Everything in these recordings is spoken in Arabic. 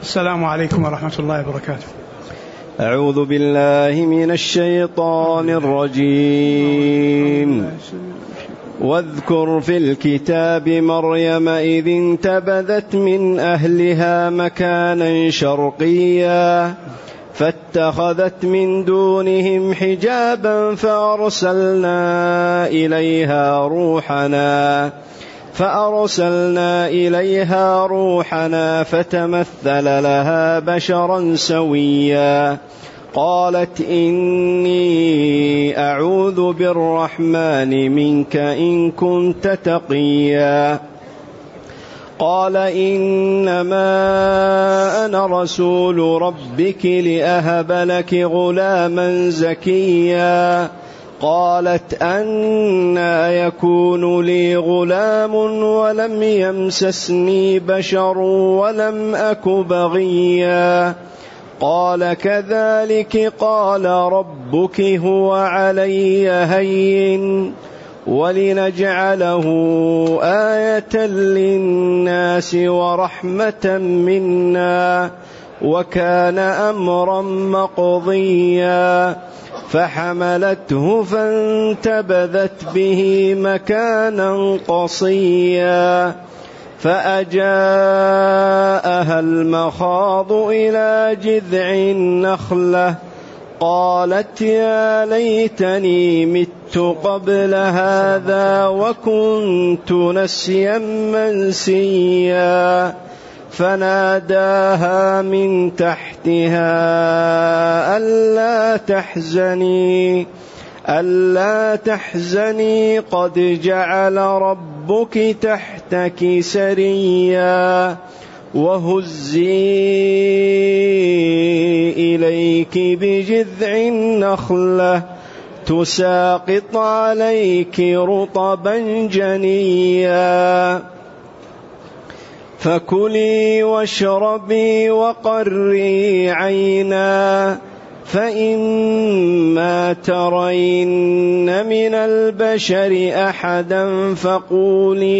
السلام عليكم ورحمة الله وبركاته. أعوذ بالله من الشيطان الرجيم. واذكر في الكتاب مريم إذ انتبذت من أهلها مكانا شرقيا فاتخذت من دونهم حجابا فأرسلنا إليها روحنا فتمثل لها بشرا سويا قالت إني أعوذ بالرحمن منك إن كنت تقيا قال إنما أنا رسول ربك لأهب لك غلاما زكيا قالت أنى يكون لي غلام ولم يمسسني بشر ولم أك بغيا قال كذلك قال ربك هو علي هين ولنجعله آية للناس ورحمة منا وكان أمرا مقضيا فحملته فانتبذت به مكانا قصيا فأجاءها المخاض إلى جذع النخلة قالت يا ليتني مت قبل هذا وكنت نسيا منسيا فناداها من تحتها ألا تحزني قد جعل ربك تحتك سريا وهزي إليك بجذع النخلة تساقط عليك رطبا جنيا فكلي واشربي وقري عينا فإما ترين من البشر أحدا فقولي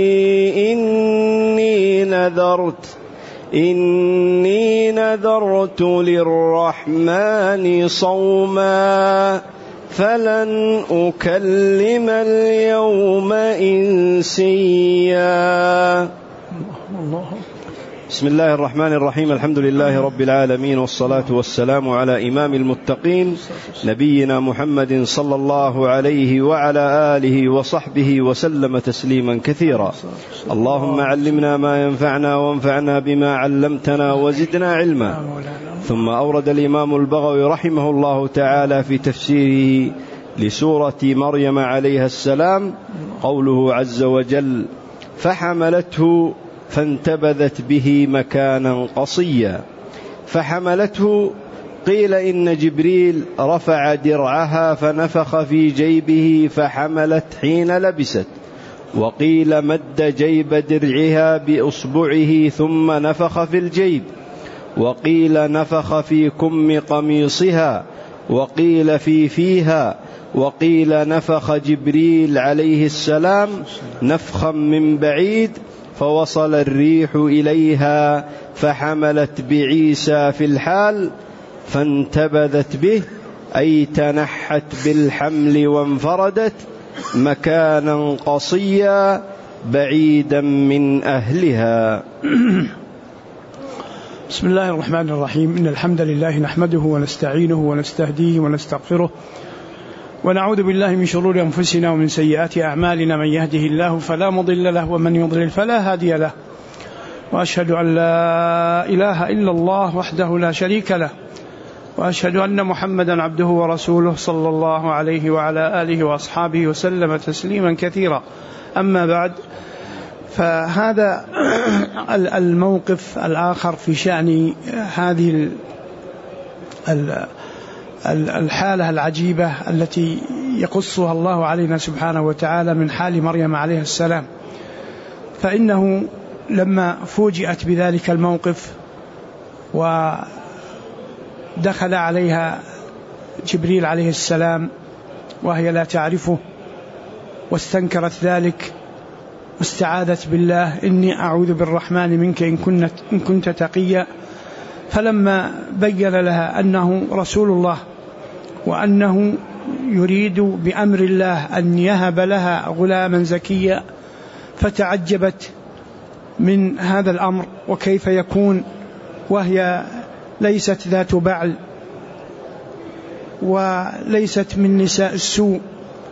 إني نذرت للرحمن صوما فلن أكلم اليوم إنسيا. بسم الله الرحمن الرحيم. الحمد لله رب العالمين والصلاة والسلام على إمام المتقين نبينا محمد صلى الله عليه وعلى آله وصحبه وسلم تسليما كثيرا. اللهم علمنا ما ينفعنا وانفعنا بما علمتنا وزدنا علما. ثم أورد الإمام البغوي رحمه الله تعالى في تفسيره لسورة مريم عليها السلام قوله عز وجل فحملته فانتبذت به مكانا قصيا. فحملته قيل إن جبريل رفع درعها فنفخ في جيبه فحملت حين لبست، وقيل مد جيب درعها بإصبعه ثم نفخ في الجيب، وقيل نفخ في كم قميصها، وقيل في فيها، وقيل نفخ جبريل عليه السلام نفخا من بعيد فوصل الريح إليها فحملت بعيسى في الحال فانتبذت به أي تنحت بالحمل وانفردت مكانا قصيا بعيدا من أهلها. بسم الله الرحمن الرحيم. إن الحمد لله نحمده ونستعينه ونستهديه ونستغفره ونعوذ بالله من شرور أنفسنا ومن سيئات أعمالنا. من يهده الله فلا مضل له ومن يضلل فلا هادي له، وأشهد أن لا إله إلا الله وحده لا شريك له، وأشهد أن محمدا عبده ورسوله صلى الله عليه وعلى آله وأصحابه وسلم تسليما كثيرا. أما بعد، فهذا الموقف الآخر في شأن هذه الحالة العجيبة التي يقصها الله علينا سبحانه وتعالى من حال مريم عليه السلام. فإنه لما فوجئت بذلك الموقف ودخل عليها جبريل عليه السلام وهي لا تعرفه واستنكرت ذلك واستعاذت بالله إني أعوذ بالرحمن منك إن كنت تقيا. فلما بين لها أنه رسول الله وأنه يريد بأمر الله أن يهب لها غلاما زكيا فتعجبت من هذا الأمر، وكيف يكون وهي ليست ذات بعل وليست من نساء السوء.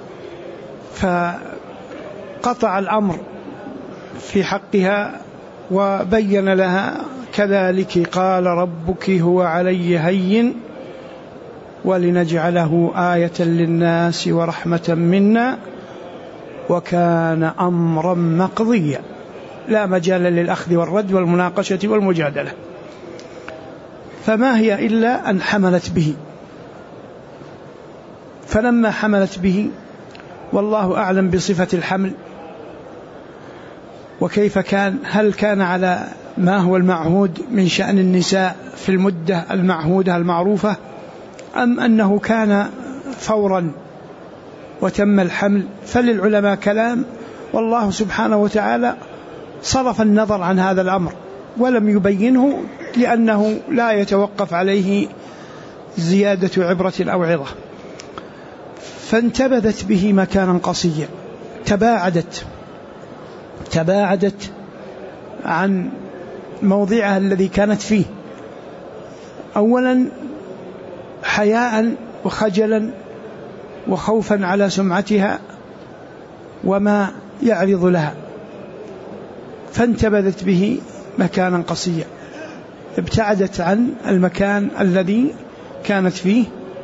فقطع الأمر في حقها وبين لها كذلك قال ربك هو علي هين ولنجعله آية للناس ورحمة منا وكان أمرا مقضيا. لا مجال للأخذ والرد والمناقشة والمجادلة. فما هي إلا أن حملت به. فلما حملت به والله أعلم بصفة الحمل وكيف كان، هل كان على ما هو المعهود من شأن النساء في المدة المعهودة المعروفة، أم أنه كان فورا وتم الحمل؟ فللعلماء كلام، والله سبحانه وتعالى صرف النظر عن هذا الأمر ولم يبينه لأنه لا يتوقف عليه زيادة عبرة أو عظة. فانتبذت به مكانا قصيا، تباعدت عن موضعها الذي كانت فيه، أولا حياء وخجلا وخوفا على سمعتها وما يعرض لها، فانتبذت به مكانا قصيا، ابتعدت عن المكان الذي كانت فيه.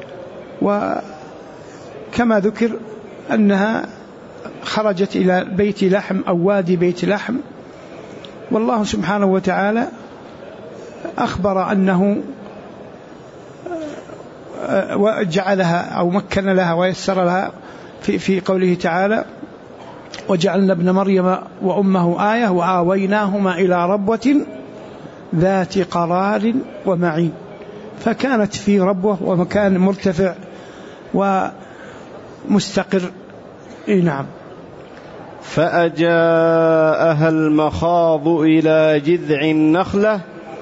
وكما ذكر أنها خرجت إلى بيت لحم أو وادي بيت لحم، والله سبحانه وتعالى أخبر أنه وجعلها أو مكن لها ويسر لها في قوله تعالى وجعلنا ابن مريم وأمه آية وآويناهما إلى ربوة ذات قرار ومعين. فكانت في ربوة ومكان مرتفع ومستقر. نعم. فأجاءها المخاض إلى جذع النخلة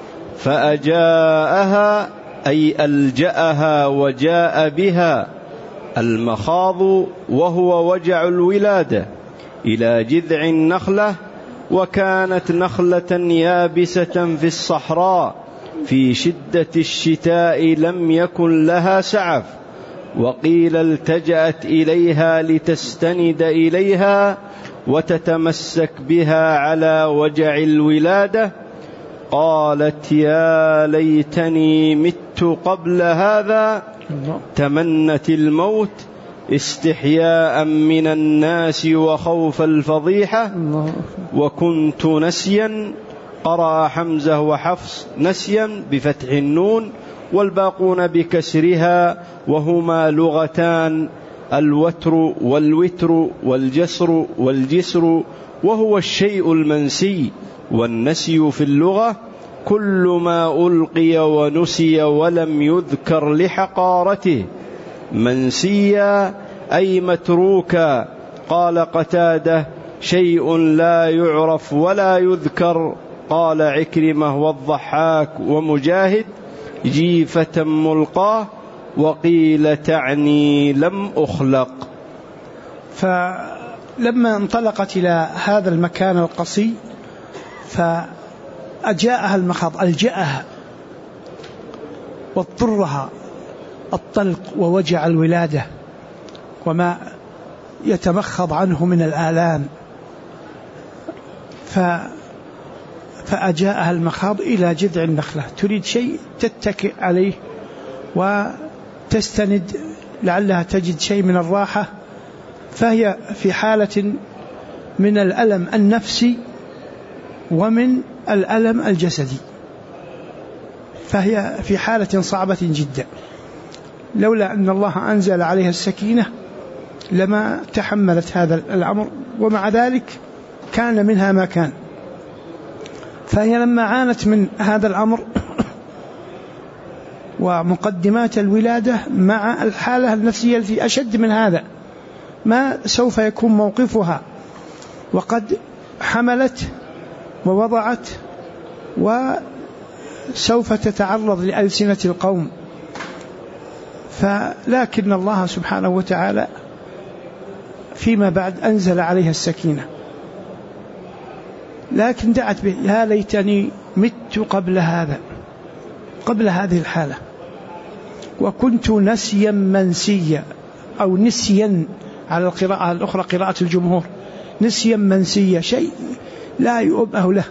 فأجاءها أي ألجأها وجاء بها. المخاض وهو وجع الولادة إلى جذع النخلة، وكانت نخلة يابسة في الصحراء في شدة الشتاء لم يكن لها سعف، وقيل التجأت إليها لتستند إليها وتتمسك بها على وجع الولادة. قالت يا ليتني مت قبل هذا، تمنت الموت استحياء من الناس وخوف الفضيحة، وكنت نسيا. قرأ حمزة وحفص نسيا بفتح النون والباقون بكسرها، وهما لغتان، الوتر والوتر والجسر والجسر، وهو الشيء المنسي. والنسي في اللغة كل ما ألقي ونسي ولم يذكر لحقارته، منسيا أي متروكا. قال قتادة شيء لا يعرف ولا يذكر. قال عكرمة والضحاك ومجاهد جيفة ملقاه، وقيل تعني لم أخلق. فلما انطلقت إلى هذا المكان القصي فأجاءها المخاض، ألجأها واضطرها الطلق ووجع الولادة وما يتمخض عنه من الآلام، فأجاءها المخاض إلى جذع النخلة، تريد شيء تتكئ عليه وتستند لعلها تجد شيء من الراحة، فهي في حالة من الألم النفسي ومن الألم الجسدي، فهي في حالة صعبة جدا. لولا أن الله أنزل عليها السكينة لما تحملت هذا الأمر، ومع ذلك كان منها ما كان. فهي لما عانت من هذا الأمر ومقدمات الولادة مع الحالة النفسية التي أشد من هذا، ما سوف يكون موقفها؟ وقد حملت ووضعت، وسوف تتعرض لألسنة القوم. لكن الله سبحانه وتعالى فيما بعد أنزل عليها السكينة، لكن دعت به: يا ليتني مت قبل هذا، قبل هذه الحالة، وكنت نسيا منسيا، أو نسيا على القراءة الأخرى، قراءة الجمهور، نسيا منسيا، شيء لا يؤبه له.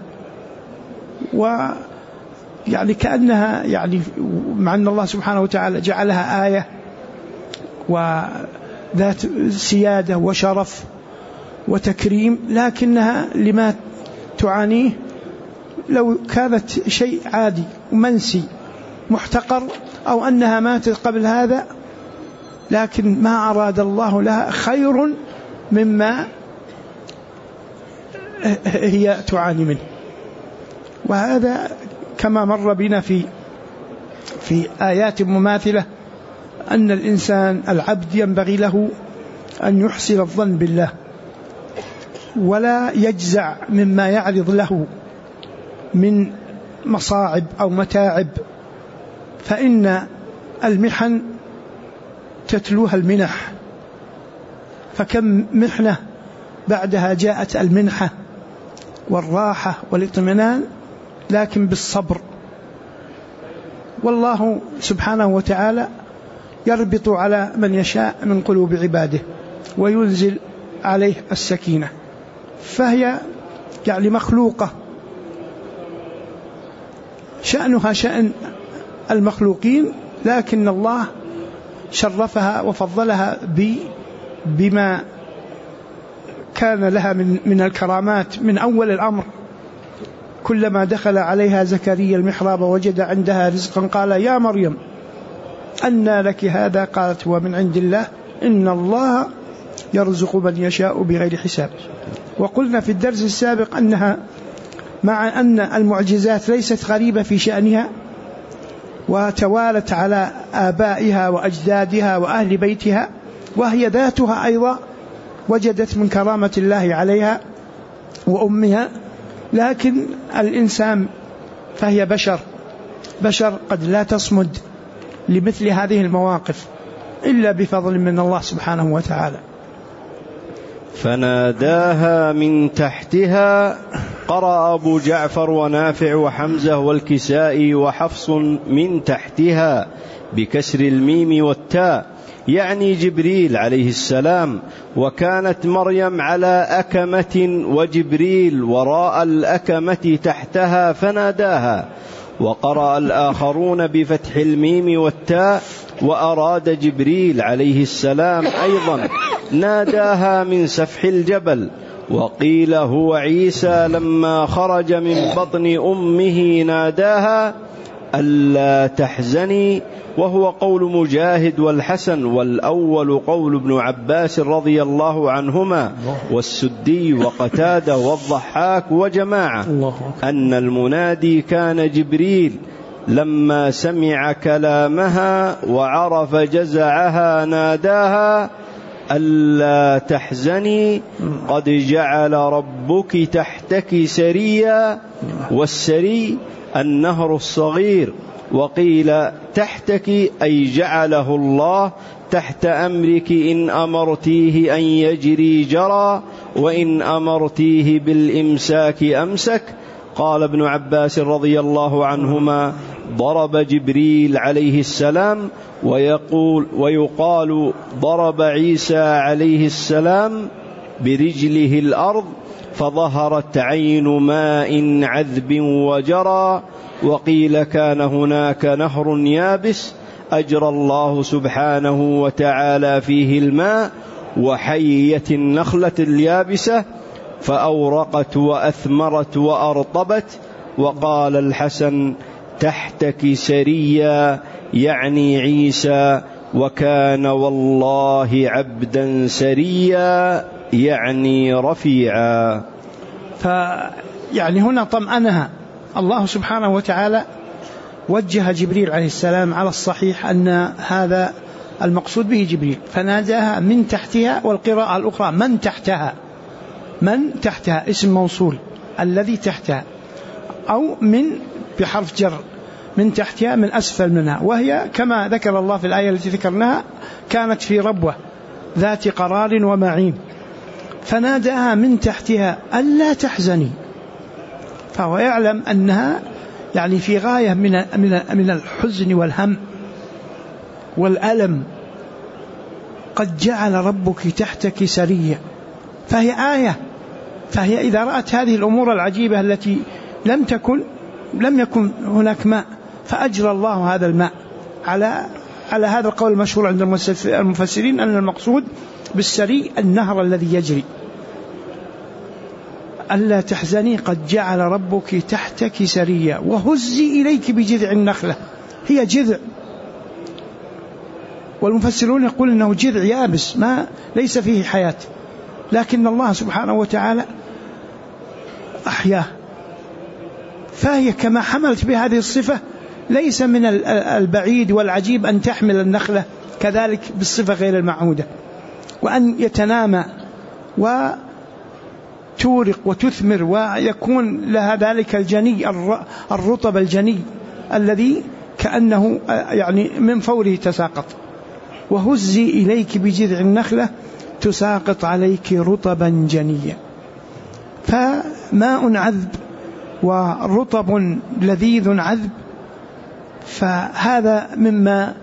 ويعني كأنها يعني مع أن الله سبحانه وتعالى جعلها آية وذات سيادة وشرف وتكريم، لكنها لما تعانيه لو كانت شيء عادي ومنسي محتقر، أو أنها ماتت قبل هذا، لكن ما أراد الله لها خير مما هي تعاني منه. وهذا كما مر بنا في آيات مماثلة، أن الإنسان العبد ينبغي له أن يحسن الظن بالله، ولا يجزع مما يعرض له من مصاعب أو متاعب، فإن المحن تتلوها المنح، فكم محنة بعدها جاءت المنحة والراحة والاطمئنان، لكن بالصبر. والله سبحانه وتعالى يربط على من يشاء من قلوب عباده وينزل عليه السكينة، فهي يعني مخلوقة شأنها شأن المخلوقين، لكن الله شرفها وفضلها بما كان لها من الكرامات. من أول الأمر كلما دخل عليها زكريا المحراب وجد عندها رزقا قال: يا مريم أنى لك هذا؟ قالت: هو من عند الله، إن الله يرزق من يشاء بغير حساب. وقلنا في الدرس السابق أنها مع أن المعجزات ليست غريبة في شأنها، وتوالت على آبائها وأجدادها وأهل بيتها، وهي ذاتها أيضا وجدت من كرامة الله عليها وأمها، لكن الإنسان فهي بشر قد لا تصمد لمثل هذه المواقف إلا بفضل من الله سبحانه وتعالى. فناداها من تحتها، قرأ أبو جعفر ونافع وحمزة والكسائي وحفص من تحتها بكسر الميم والتاء، يعني جبريل عليه السلام، وكانت مريم على أكمة وجبريل وراء الأكمة تحتها فناداها. وقرأ الآخرون بفتح الميم والتاء، وأراد جبريل عليه السلام أيضا ناداها من سفح الجبل. وقيل هو عيسى لما خرج من بطن أمه ناداها ألا تحزني، وهو قول مجاهد والحسن، والأول قول ابن عباس رضي الله عنهما والسدي وقتادة والضحاك وجماعة، أن المنادي كان جبريل لما سمع كلامها وعرف جزعها ناداها ألا تحزني قد جعل ربك تحتك سريا، والسري النهر الصغير. وقيل تحتك أي جعله الله تحت أمرك، إن أمرتيه أن يجري جرى، وإن أمرتيه بالإمساك أمسك. قال ابن عباس رضي الله عنهما ضرب جبريل عليه السلام، ويقال ضرب عيسى عليه السلام برجله الأرض فظهرت عين ماء عذب وجرى. وقيل كان هناك نهر يابس أجرى الله سبحانه وتعالى فيه الماء، وحيت النخلة اليابسة فأورقت وأثمرت وأرطبت. وقال الحسن تحتك سريا يعني عيسى، وكان والله عبدا سريا يعني رفيعا. فيعني هنا طمأنها الله سبحانه وتعالى، وجه جبريل عليه السلام على الصحيح أن هذا المقصود به جبريل، فناداها من تحتها، والقراءة الأخرى من تحتها، من تحتها اسم موصول الذي تحتها، أو من بحرف جر من تحتها من أسفل منها، وهي كما ذكر الله في الآية التي ذكرناها كانت في ربوة ذات قرار ومعين فناداها من تحتها ألا تحزني، فهو يعلم أنها يعني في غاية من الحزن والهم والألم. قد جعل ربك تحتك سريا، فهي آية، فهي إذا رأت هذه الأمور العجيبة التي لم يكن هناك ماء فأجرى الله هذا الماء على هذا القول المشهور عند المفسرين أن المقصود بالسري النهر الذي يجري. ألا تحزني قد جعل ربك تحتك سريا وهزي إليك بجذع النخلة، هي جذع، والمفسرون يقول إنه جذع يابس ما ليس فيه حياة، لكن الله سبحانه وتعالى أحياه، فهي كما حملت بهذه الصفة ليس من البعيد والعجيب أن تحمل النخلة كذلك بالصفة غير المعهودة، وأن يتنامى وتورق وتثمر ويكون لها ذلك الجني الرطب الجني الذي كأنه يعني من فوره تساقط. وهزي إليك بجذع النخلة تساقط عليك رطبا جنيا، فماء عذب ورطب لذيذ عذب، فهذا مما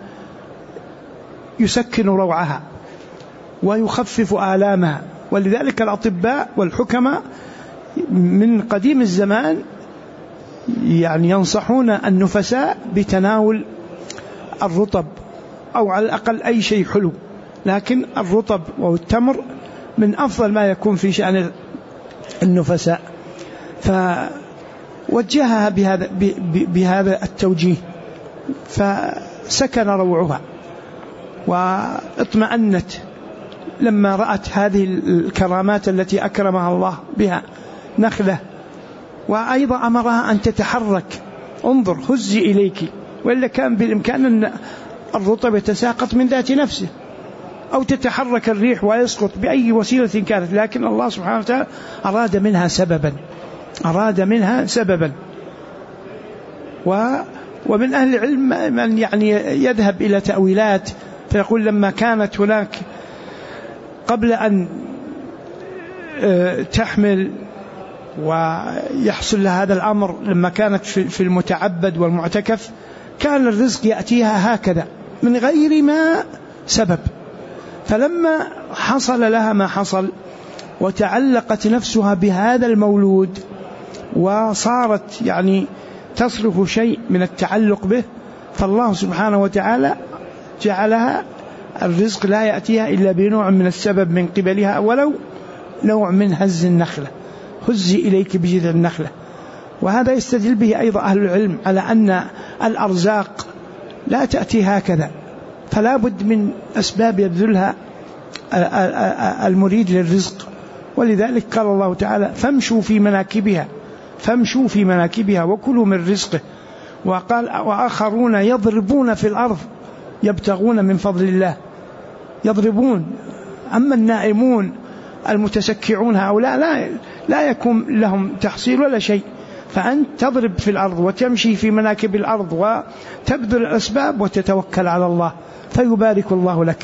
يسكن روعها ويخفف آلامها. ولذلك الأطباء والحكماء من قديم الزمان يعني ينصحون النفساء بتناول الرطب أو على الأقل أي شيء حلو، لكن الرطب والتمر من أفضل ما يكون في شأن النفساء، فوجهها بهذا التوجيه فسكن روعها واطمأنت لما رأت هذه الكرامات التي أكرمها الله بها نخلة. وأيضا أمرها أن تتحرك، انظر هزي إليك، وإلا كان بالإمكان أن الرطب يتساقط من ذات نفسه أو تتحرك الريح ويسقط بأي وسيلة كانت، لكن الله سبحانه وتعالى أراد منها سببا. ومن أهل العلم من يعني يذهب إلى تأويلات فيقول لما كانت هناك قبل أن تحمل ويحصل لها هذا الأمر، لما كانت في المتعبد والمعتكف كان الرزق يأتيها هكذا من غير ما سبب، فلما حصل لها ما حصل وتعلقت نفسها بهذا المولود وصارت يعني تصرف شيء من التعلق به، فالله سبحانه وتعالى جعلها الرزق لا يأتيها إلا بنوع من السبب من قبلها، ولو نوع من هز النخلة، هزي إليك بجذع النخلة. وهذا يستدل به أيضا أهل العلم على أن الأرزاق لا تأتي هكذا، فلا بد من أسباب يبذلها المريد للرزق. ولذلك قال الله تعالى فامشوا في مناكبها وكلوا من رزقه. وقال وآخرون يضربون في الأرض يبتغون من فضل الله، يضربون. أما النائمون المتسكعون هؤلاء لا يكون لهم تحصيل ولا شيء، فأنت تضرب في الأرض وتمشي في مناكب الأرض وتبذل الأسباب وتتوكل على الله فيبارك الله لك.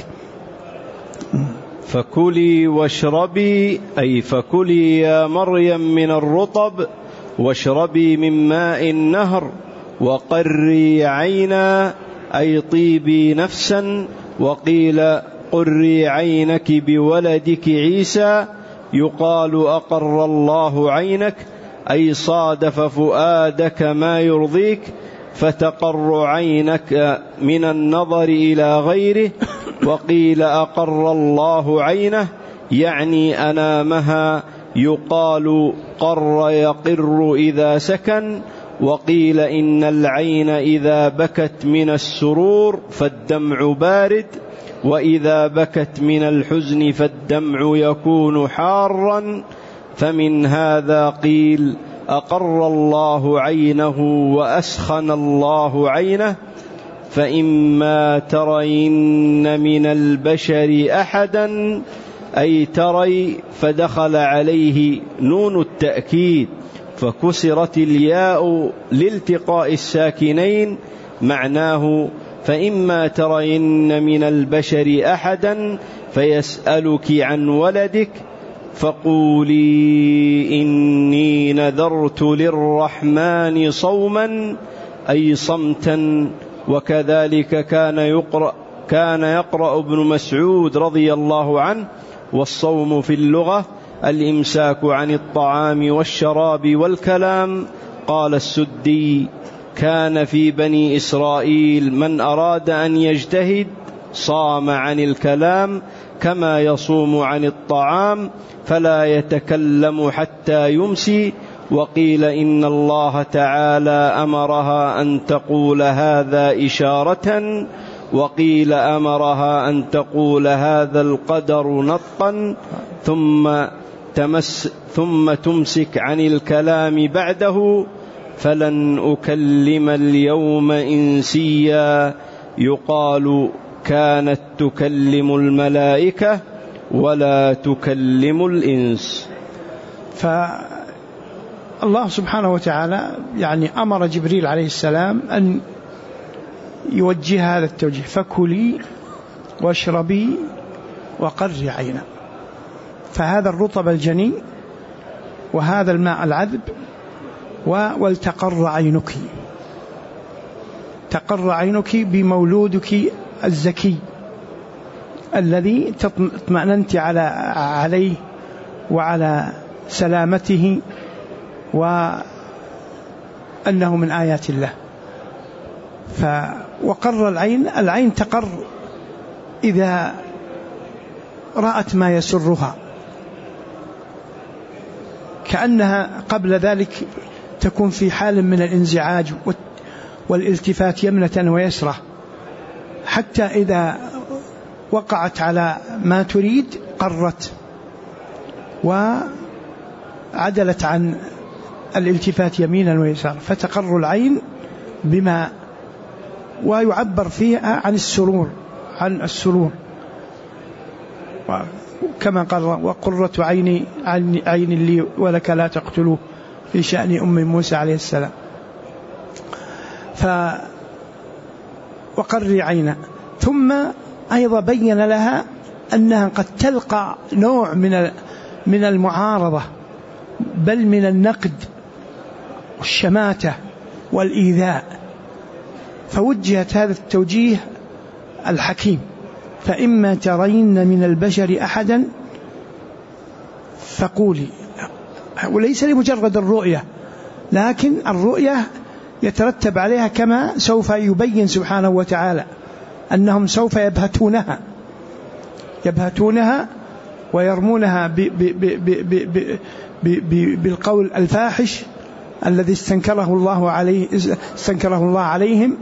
فكلي واشربي، أي فكلي يا مريم من الرطب واشربي من ماء النهر وقري عينا، أي طيبي نفسا. وقيل قري عينك بولدك عيسى، يقال أقر الله عينك، أي صادف فؤادك ما يرضيك، فتقر عينك من النظر إلى غيره. وقيل أقر الله عينه، يعني أنامها، يقال قر يقر إذا سكن. وقيل إن العين إذا بكت من السرور فالدمع بارد، وإذا بكت من الحزن فالدمع يكون حارا، فمن هذا قيل أقر الله عينه وأسخن الله عينه. فإما ترين من البشر أحدا، أي تري، فدخل عليه نون التأكيد فكسرت الياء لالتقاء الساكنين، معناه فإما ترين من البشر أحدا فيسألك عن ولدك فقولي إني نذرت للرحمن صوما، أي صمتا. وكذلك كان يقرأ ابن مسعود رضي الله عنه: والصوم في اللغة الإمساك عن الطعام والشراب والكلام. قال السدي: كان في بني إسرائيل من أراد أن يجتهد صام عن الكلام كما يصوم عن الطعام فلا يتكلم حتى يمسي. وقيل إن الله تعالى أمرها أن تقول هذا إشارة، وقيل أمرها أن تقول هذا القدر نطا، ثم تمسك عن الكلام بعده، فلن أكلم اليوم إنسيا. يقال: كانت تكلم الملائكة ولا تكلم الإنس. فالله سبحانه وتعالى أمر جبريل عليه السلام أن يوجه هذا التوجيه: فكلي واشربي وقري عينا. فهذا الرطب الجني وهذا الماء العذب، ولتقر عينك، تقر عينك بمولودك الزكي الذي اطمأننت عليه وعلى سلامته وأنه من آيات الله. وقر العين تقر إذا رأت ما يسرها، كأنها قبل ذلك تكون في حال من الانزعاج والالتفات يمنة ويسرة، حتى إذا وقعت على ما تريد قرت وعدلت عن الالتفات يمينا ويسارا. فتقر العين بما، ويعبر فيها عن السرور كما قال: وقرة عين لي ولك لا تقتلوه، في شأن أم موسى عليه السلام. وقري عينا. ثم أيضا بين لها أنها قد تلقى نوع من المعارضة، بل من النقد والشماتة والإيذاء، فوجهت هذا التوجيه الحكيم: فإما ترين من البشر أحدا فقولي. وليس لمجرد الرؤية، لكن الرؤية يترتب عليها كما سوف يبين سبحانه وتعالى أنهم سوف يبهتونها ويرمونها بالقول الفاحش الذي استنكره الله عليهم.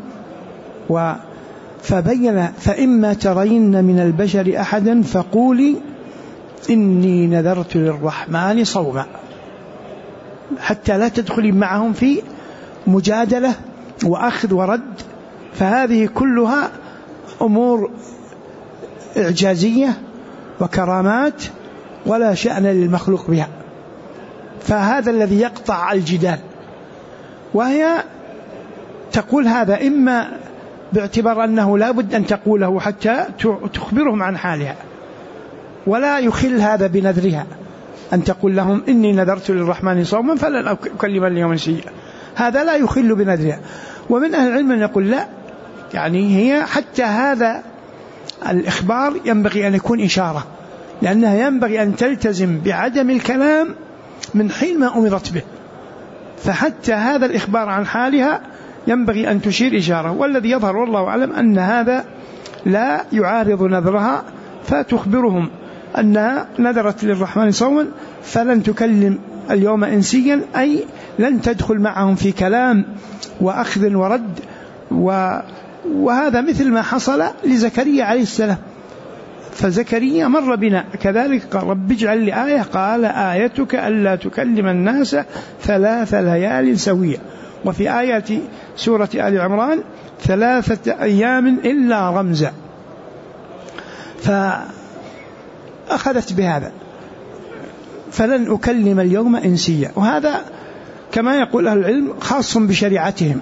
فبين: فإما ترين من البشر أحدا فقولي إني نذرت للرحمن صوما، حتى لا تدخلي معهم في مجادلة وأخذ ورد. فهذه كلها أمور إعجازية وكرامات ولا شأن للمخلوق بها، فهذا الذي يقطع الجدال. وهي تقول هذا إما باعتبار أنه لا بد أن تقوله حتى تخبرهم عن حالها، ولا يخل هذا بنذرها أن تقول لهم إني نذرت للرحمن صوما فلن أكلم اليوم إنسيا، هذا لا يخل بنذرها. ومن أهل العلم يقول لا، هي حتى هذا الإخبار ينبغي أن يكون إشارة، لأنها ينبغي أن تلتزم بعدم الكلام من حين ما أمرت به، فحتى هذا الإخبار عن حالها ينبغي أن تشير إشارة. والذي يظهر والله أعلم أن هذا لا يعارض نذرها، فتخبرهم أنها نذرت للرحمن صوما فلن تكلم اليوم إنسيا، أي لن تدخل معهم في كلام وأخذ ورد. وهذا مثل ما حصل لزكريا عليه السلام، فزكريا مر بنا كذلك، قال: رب اجعل لي آية، قال: آيتك ألا تكلم الناس 3 ليال سوية. وفي آيات سورة آل عمران 3 أيام إلا رمزا. أخذت بهذا، فلن أكلم اليوم إنسيا. وهذا كما يقول أهل العلم خاص بشريعتهم.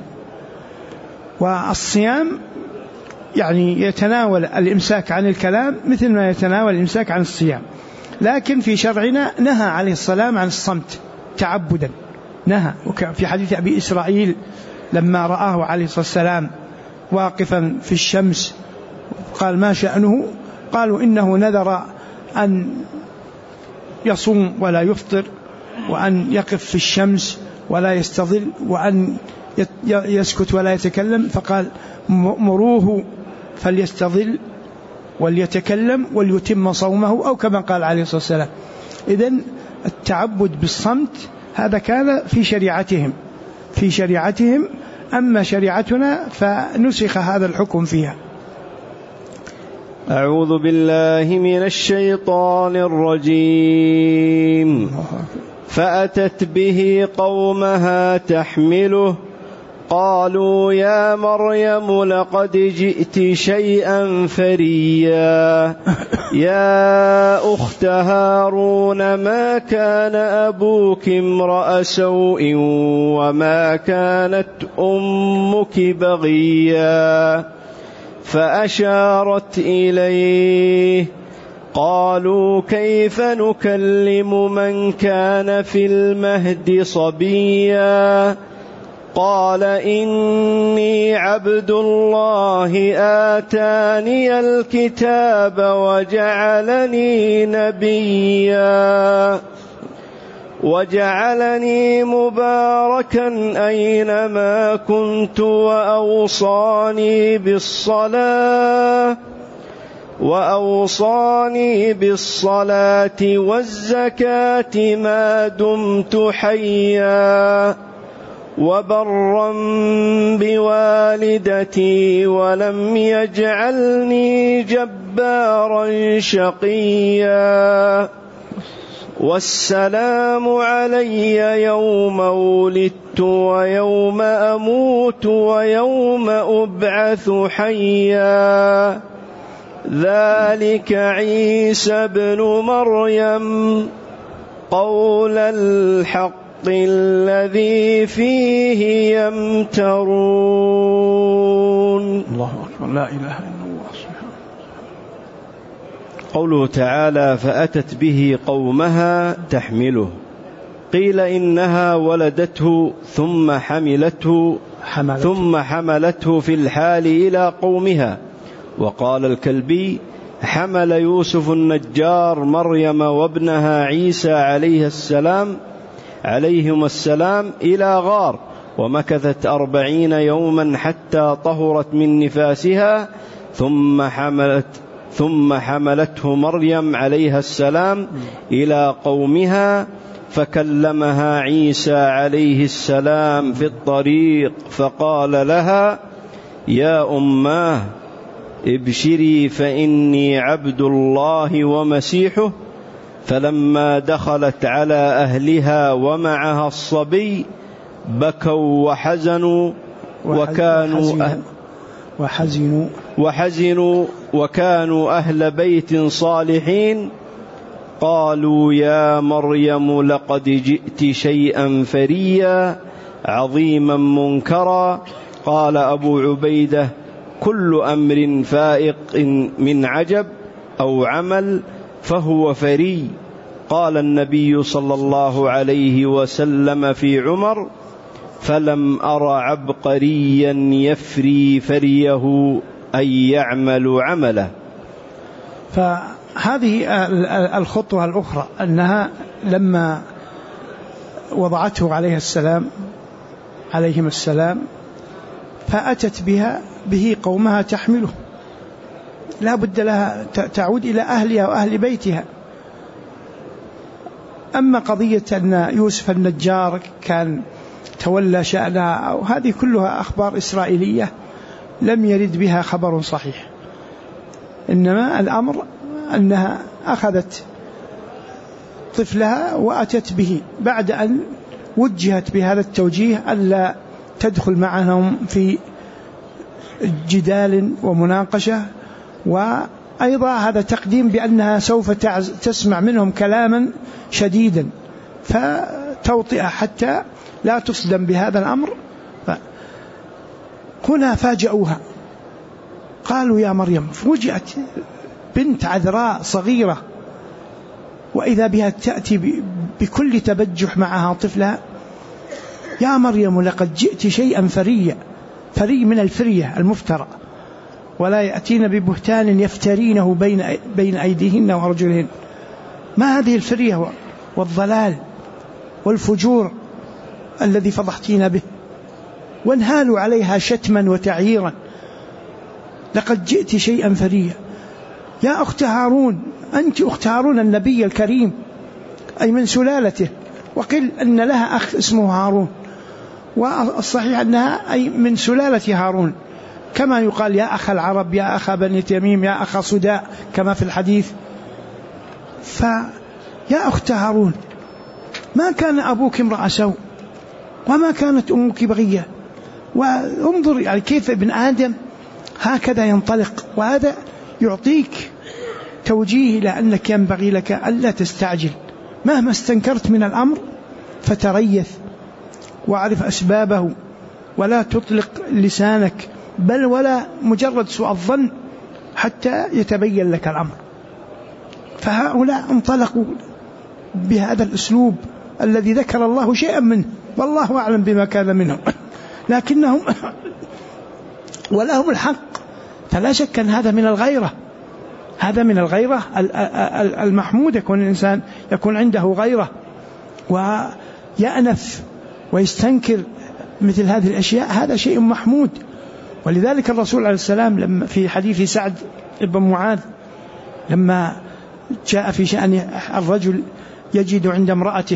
والصيام يعني يتناول الإمساك عن الكلام مثل ما يتناول الإمساك عن الصيام، لكن في شرعنا نهى عليه السلام عن الصمت تعبدا، نهى. في حديث أبي إسرائيل لما رآه عليه الصلاة والسلام واقفا في الشمس قال ما شأنه؟ قالوا إنه نذر أن يصوم ولا يفطر، وأن يقف في الشمس ولا يستظل، وأن يسكت ولا يتكلم، فقال مروه فليستظل وليتكلم وليتم صومه، أو كما قال عليه الصلاة والسلام. إذن التعبد بالصمت هذا كان في شريعتهم، أما شريعتنا فنسخ هذا الحكم فيها. أعوذ بالله من الشيطان الرجيم. فأتت به قومها تحمله قالوا يا مريم لقد جئت شيئا فريا يا أخت هارون ما كان أبوك امرأ سوء وما كانت أمك بغيا فأشارت إليه قالوا كيف نكلم من كان في المهد صبيا قال إني عبد الله آتاني الكتاب وجعلني نبيا وجعلني مباركا أينما كنت وأوصاني بالصلاة والزكاة ما دمت حيا وبرا بوالدتي ولم يجعلني جبارا شقيا والسلام علي يوم ولدت ويوم أموت ويوم أبعث حيا ذلك عيسى بن مريم قول الحق الذي فيه يمترون. الله أكبر، لا إله إلا الله سبحانه. قوله تعالى فأتت به قومها تحمله، قيل إنها ولدته ثم حملته في الحال إلى قومها. وقال الكلبي حمل يوسف النجار مريم وابنها عيسى عليهم السلام إلى غار، ومكثت 40 يوما حتى طهرت من نفاسها ثم حملته مريم عليها السلام إلى قومها فكلمها عيسى عليه السلام في الطريق فقال لها يا أماه ابشري فإني عبد الله ومسيحه. فلما دخلت على أهلها ومعها الصبي بكوا وحزنوا وكانوا أهل بيت صالحين. قالوا يا مريم لقد جئت شيئا فريا عظيما منكرا. قال أبو عبيدة كل أمر فائق من عجب أو عمل فهو فري. قال النبي صلى الله عليه وسلم في عمر فلم أر عبقريا يفري فريه أي يعمل عمله. فهذه الخطوة الأخرى أنها لما وضعته عليهم السلام فأتت به قومها تحمله، لا بد لها تعود إلى أهلها وأهل بيتها. أما قضية أن يوسف النجار كان تولى شأنها أو هذه كلها أخبار إسرائيلية لم يرد بها خبر صحيح، إنما الأمر أنها أخذت طفلها وأتت به بعد أن وجهت بهذا التوجيه ألا تدخل معهم في جدال ومناقشة أيضا هذا تقديم بأنها سوف تسمع منهم كلاما شديدا فتوطئ حتى لا تصدم بهذا الأمر. هنا فاجأوها، قالوا يا مريم، فوجئت بنت عذراء صغيرة وإذا بها تأتي بكل تبجح معها طفلها، يا مريم لقد جئت شيئا فريا، فري من الفرية المفترى، ولا يأتين ببهتان يفترينه بين أيديهن وأرجلهن. ما هذه الفرية والضلال والفجور الذي فضحتين به؟ وانهالوا عليها شتما وتعييرا، لقد جئت شيئا فريا. يا أخت هارون، أنت أخت هارون النبي الكريم، أي من سلالته، وقيل أن لها أخ اسمه هارون، والصحيح أنها أي من سلالة هارون، كما يقال يا أخ العرب، يا أخ بني تميم، يا أخ صداء كما في الحديث. فيا أخت هارون، ما كان أبوك امرأ سوء وما كانت أمك بغية. وانظر يعني كيف ابن آدم هكذا ينطلق، وهذا يعطيك توجيه إلى أنك ينبغي لك ألا تستعجل، مهما استنكرت من الأمر فتريث واعرف أسبابه، ولا تطلق لسانك بل ولا مجرد سوء الظن حتى يتبين لك الأمر. فهؤلاء انطلقوا بهذا الأسلوب الذي ذكر الله شيئا منه، والله أعلم بما كان منهم، لكنهم ولهم الحق. فلا شك أن هذا من الغيرة، هذا من الغيرة المحمودة، يكون الإنسان يكون عنده غيرة ويأنف ويستنكر مثل هذه الأشياء، هذا شيء محمود. ولذلك الرسول عليه السلام لما في حديث سعد بن معاذ لما جاء في شأن الرجل يجد عند امرأته،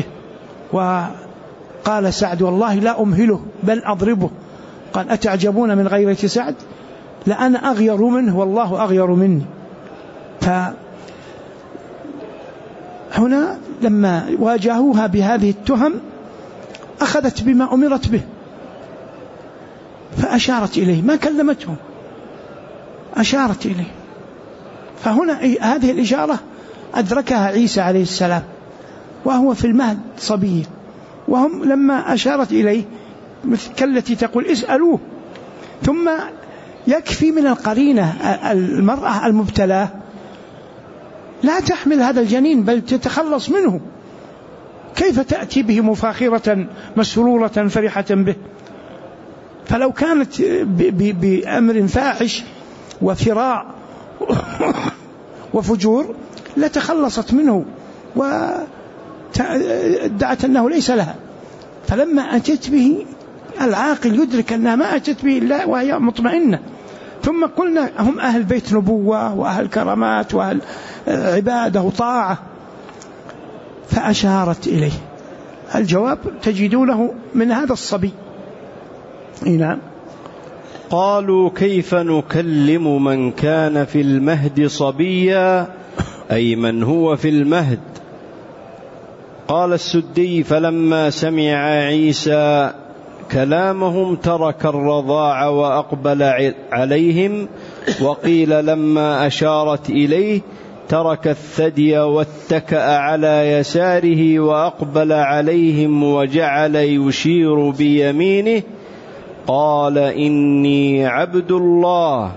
وقال سعد والله لا أمهله بل أضربه، قال أتعجبون من غيرة سعد؟ لأنا أغير منه والله أغير مني. فهنا لما واجهوها بهذه التهم أخذت بما أمرت به، فأشارت إليه، ما كلمتهم، أشارت إليه. فهنا هذه الإشارة أدركها عيسى عليه السلام وهو في المهد صبي، وهم لما أشارت إليه كالتي تقول اسألوه. ثم يكفي من القرينة المرأة المبتلاه لا تحمل هذا الجنين بل تتخلص منه، كيف تأتي به مفاخرة مسرورة فرحة به؟ فلو كانت بأمر فاحش وفراء وفجور لتخلصت منه وادعت أنه ليس لها. فلما أتت به العاقل يدرك أنها ما أتت به إلا وهي مطمئنة. ثم قلنا هم أهل بيت نبوة وأهل كرامات وأهل عبادة وطاعة، فأشارت إليه. الجواب تجدونه من هذا الصبي. نعم. قالوا كيف نكلم من كان في المهد صبيا، أي من هو في المهد. قال السدي فلما سمع عيسى كلامهم ترك الرضاع وأقبل عليهم، وقيل لما أشارت إليه ترك الثدي واتكأ على يساره وأقبل عليهم وجعل يشير بيمينه، قال إني عبد الله.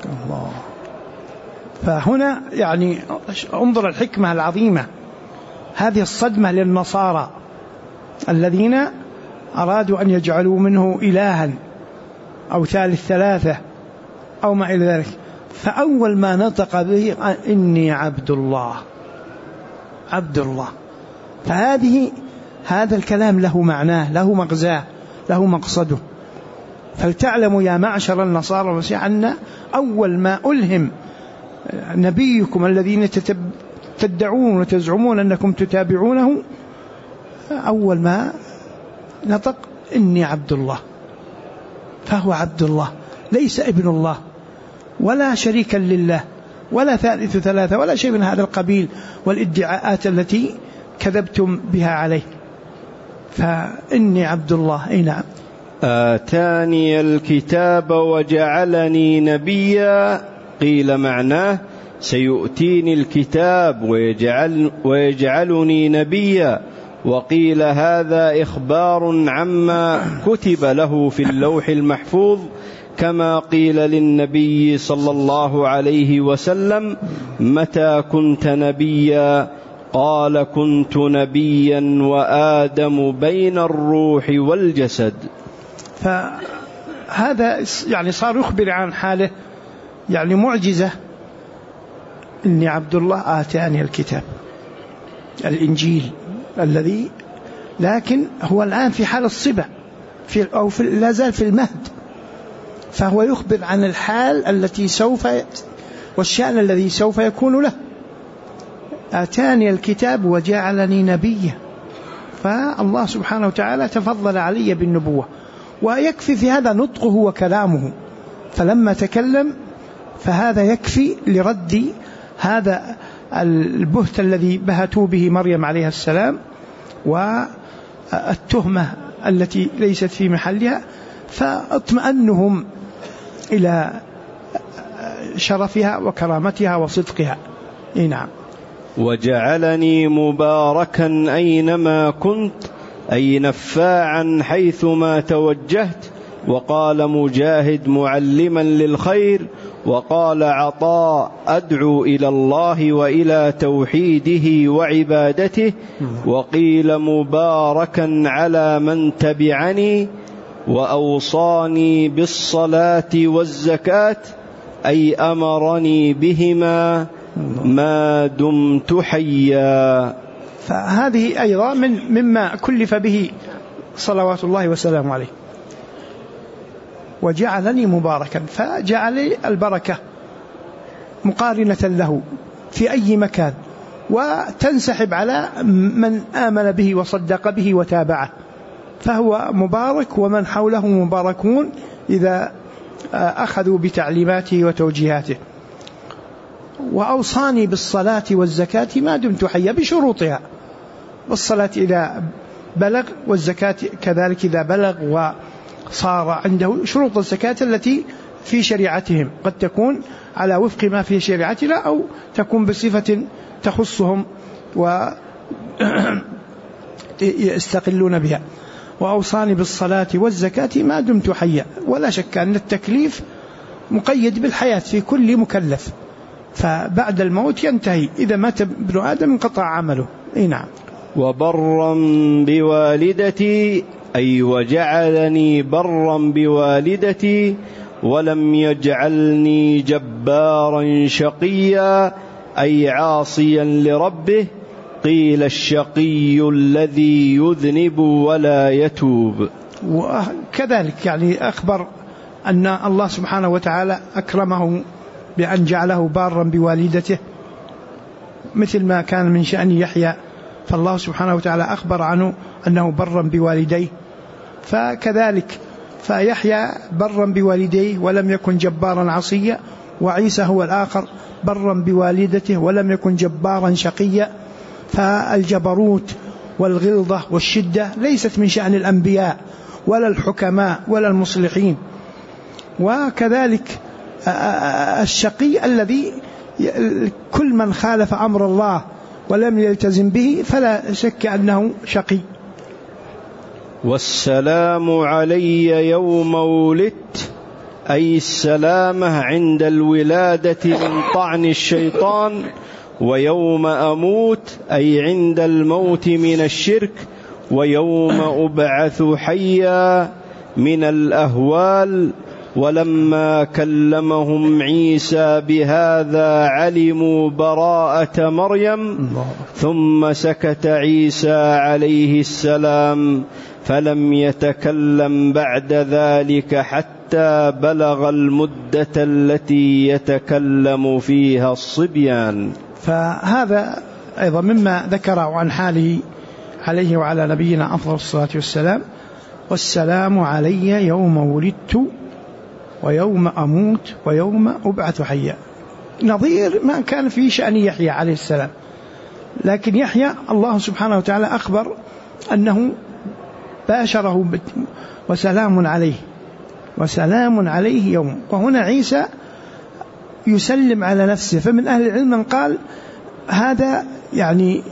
فهنا يعني انظر الحكمة العظيمة، هذه الصدمة للنصارى الذين أرادوا أن يجعلوا منه إلها أو ثالث ثلاثة أو ما إلى ذلك. فأول ما نطق به قال إني عبد الله، عبد الله. هذا الكلام له معناه، له مغزاه، له مقصده. فلتعلموا يا معشر النصارى والمسيح أن أول ما ألهم نبيكم الذين تدعون وتزعمون أنكم تتابعونه، أول ما نطق إني عبد الله، فهو عبد الله، ليس ابن الله ولا شريكا لله ولا ثالث ثلاثة ولا شيء من هذا القبيل والادعاءات التي كذبتم بها عليه. فإني عبد الله. أي نعم. آتاني الكتاب وجعلني نبيا، قيل معناه سيؤتيني الكتاب ويجعلني نبيا، وقيل هذا إخبار عما كتب له في اللوح المحفوظ، كما قيل للنبي صلى الله عليه وسلم: متى كنت نبيا؟ قال: كنت نبيا وآدم بين الروح والجسد. فهذا يعني صار يخبر عن حاله، يعني معجزة، إني عبد الله آتاني الكتاب الإنجيل الذي، لكن هو الآن في حال الصبا أو لا زال في المهد، فهو يخبر عن الحال التي سوف والشأن الذي سوف يكون له. آتاني الكتاب وجعلني نبيا، فالله سبحانه وتعالى تفضل علي بالنبوة، ويكفي في هذا نطقه وكلامه، فلما تكلم فهذا يكفي لرد هذا البهت الذي بهتوا به مريم عليه السلام والتهمة التي ليست في محلها، فاطمأنهم إلى شرفها وكرامتها وصدقها. نعم. وجعلني مباركا أينما كنت، أي نفاعا حيثما توجهت. وقال مجاهد: معلما للخير. وقال عطاء: أدعو إلى الله وإلى توحيده وعبادته. وقيل مباركا على من تبعني. وأوصاني بالصلاة والزكاة، أي أمرني بهما ما دمت حيا. فهذه أيضا مما كلف به صلوات الله وسلامه عليه. وجعلني مباركا، فجعل البركة مقارنة له في أي مكان، وتنسحب على من آمن به وصدق به وتابعه، فهو مبارك، ومن حوله مباركون إذا أخذوا بتعليماته وتوجيهاته. وأوصاني بالصلاة والزكاة ما دمت حيا، بشروطها، والصلاة إذا بلغ، والزكاة كذلك إذا بلغ وصار عنده شروط الزكاة التي في شريعتهم، قد تكون على وفق ما في شريعتنا، أو تكون بصفة تخصهم ويستقلون بها. وأوصاني بالصلاة والزكاة ما دمت حيا، ولا شك أن التكليف مقيد بالحياة في كل مكلف، فبعد الموت ينتهي، إذا مات ابن آدم انقطع عمله. نعم. وبرا بوالدتي، أي وجعلني برا بوالدتي، ولم يجعلني جبارا شقيا، أي عاصيا لربه. قيل الشقي الذي يذنب ولا يتوب. وكذلك يعني أخبر أن الله سبحانه وتعالى أكرمه بأن جعله بارا بوالدته، مثل ما كان من شأن يحيى، فالله سبحانه وتعالى أخبر عنه أنه برا بوالديه، فكذلك فيحيى برا بوالديه ولم يكن جبارا عصيا، وعيسى هو الآخر برا بوالدته ولم يكن جبارا شقيا. فالجبروت والغلظة والشدة ليست من شأن الأنبياء ولا الحكماء ولا المصلحين. وكذلك الشقي الذي كل من خالف أمر الله ولم يلتزم به فلا شك أنه شقي. والسلام علي يوم ولدت، أي السلامة عند الولادة من طعن الشيطان. ويوم أموت، أي عند الموت من الشرك. ويوم أبعث حيا من الأهوال. ولما كلمهم عيسى بهذا علموا براءة مريم. ثم سكت عيسى عليه السلام فلم يتكلم بعد ذلك حتى بلغ المدة التي يتكلم فيها الصبيان. فهذا أيضا مما ذكره عن حاله عليه وعلى نبينا أفضل الصلاة والسلام: والسلام علي يوم ولدت ويوم أموت ويوم أبعث حيا، نظير ما كان في شأن يحيى عليه السلام. لكن يحيى الله سبحانه وتعالى أخبر أنه باشره وسلام عليه، وسلام عليه يوم. وهنا عيسى يسلم على نفسه. فمن أهل العلم من قال هذا يعني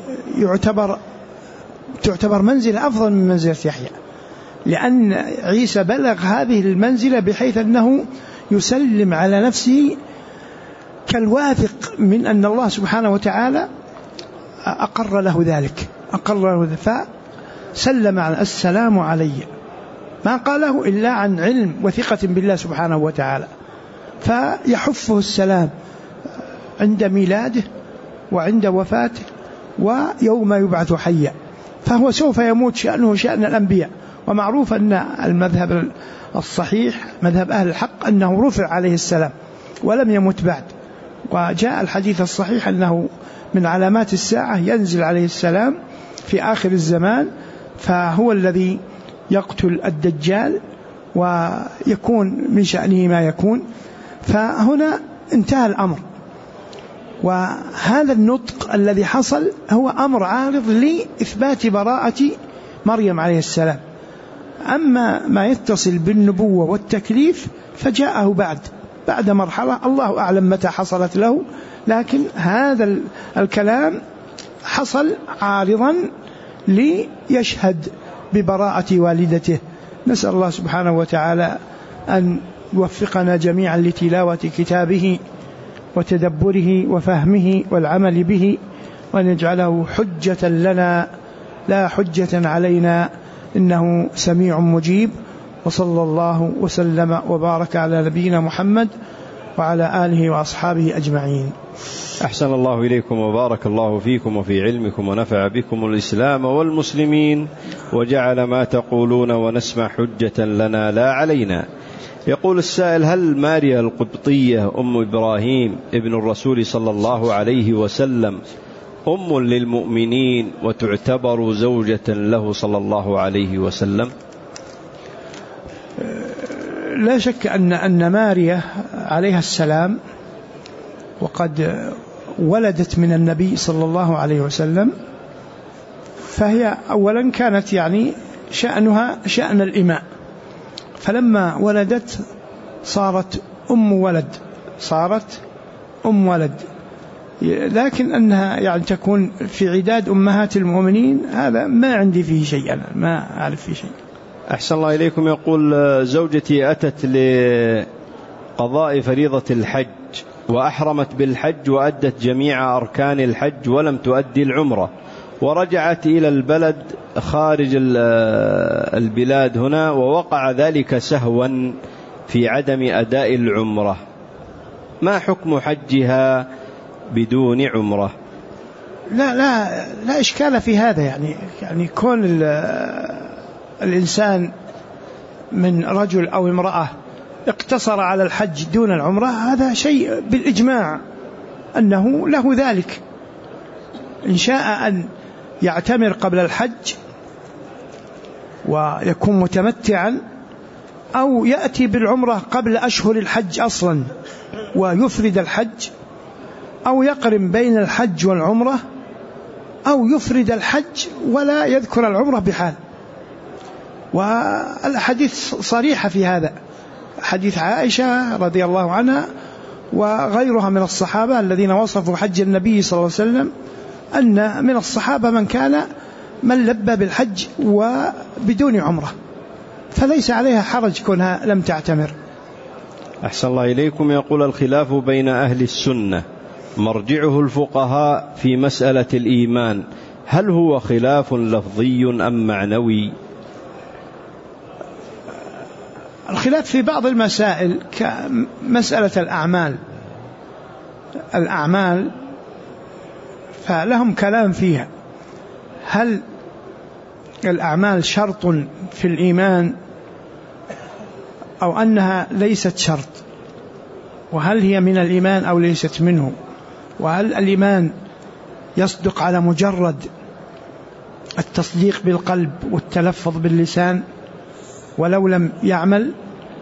تعتبر منزلة أفضل من منزلة يحيى، لأن عيسى بلغ هذه المنزلة بحيث أنه يسلم على نفسه كالواثق من أن الله سبحانه وتعالى أقر له ذلك، فسلم على السلام علي، ما قاله إلا عن علم وثقة بالله سبحانه وتعالى. فيحفه السلام عند ميلاده وعند وفاته ويوم يبعث حيا، فهو سوف يموت شأنه شأن الأنبياء. ومعروف أن المذهب الصحيح مذهب أهل الحق أنه رفع عليه السلام ولم يمت بعد، وجاء الحديث الصحيح أنه من علامات الساعة ينزل عليه السلام في آخر الزمان، فهو الذي يقتل الدجال ويكون من شأنه ما يكون. فهنا انتهى الأمر، وهذا النطق الذي حصل هو أمر عارض لإثبات براءة مريم عليه السلام. أما ما يتصل بالنبوة والتكليف فجاءه بعد مرحلة الله أعلم متى حصلت له، لكن هذا الكلام حصل عارضا ليشهد ببراءة والدته. نسأل الله سبحانه وتعالى أن يوفقنا جميعا لتلاوة كتابه وتدبره وفهمه والعمل به، وأن يجعله حجة لنا لا حجة علينا، إنه سميع مجيب. وصلى الله وسلم وبارك على نبينا محمد وعلى آله وأصحابه أجمعين. أحسن الله إليكم وبارك الله فيكم وفي علمكم ونفع بكم الإسلام والمسلمين، وجعل ما تقولون ونسمع حجة لنا لا علينا. يقول السائل: هل ماريا القبطية أم إبراهيم ابن الرسول صلى الله عليه وسلم أم للمؤمنين وتعتبر زوجة له صلى الله عليه وسلم؟ لا شك أن ماريا عليها السلام وقد ولدت من النبي صلى الله عليه وسلم، فهي أولا كانت يعني شأنها شأن الإماء، فلما ولدت صارت أم ولد، لكن أنها يعني تكون في عداد أمهات المؤمنين هذا ما عندي فيه شيء، أنا ما أعرف فيه شيء. أحسن الله إليكم. يقول: زوجتي أتت لقضاء فريضة الحج وأحرمت بالحج وأدت جميع أركان الحج ولم تؤدي العمرة، ورجعت إلى البلد خارج البلاد هنا، ووقع ذلك سهوا في عدم أداء العمرة، ما حكم حجها بدون عمرة؟ لا إشكال في هذا، يعني كون الإنسان من رجل أو امرأة اقتصر على الحج دون العمرة هذا شيء بالإجماع أنه له ذلك، إن شاء أن يعتمر قبل الحج ويكون متمتعا، أو يأتي بالعمرة قبل أشهر الحج أصلا ويفرد الحج، أو يقرن بين الحج والعمرة، أو يفرد الحج ولا يذكر العمرة بحال. والحديث صريحة في هذا، حديث عائشة رضي الله عنها وغيرها من الصحابة الذين وصفوا حج النبي صلى الله عليه وسلم أن من الصحابة من لبى بالحج وبدون عمرة، فليس عليها حرج كونها لم تعتمر. أحسن الله إليكم. يقول: الخلاف بين أهل السنة مرجعه الفقهاء في مسألة الإيمان، هل هو خلاف لفظي أم معنوي؟ الخلاف في بعض المسائل كمسألة الأعمال فلهم كلام فيها، هل الأعمال شرط في الإيمان أو أنها ليست شرط، وهل هي من الإيمان أو ليست منه، وهل الإيمان يصدق على مجرد التصديق بالقلب والتلفظ باللسان ولو لم يعمل.